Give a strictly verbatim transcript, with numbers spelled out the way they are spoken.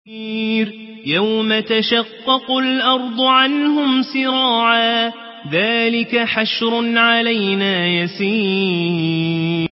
يوم تشقق الأرض عنهم سراعا ذلك حشر علينا يسير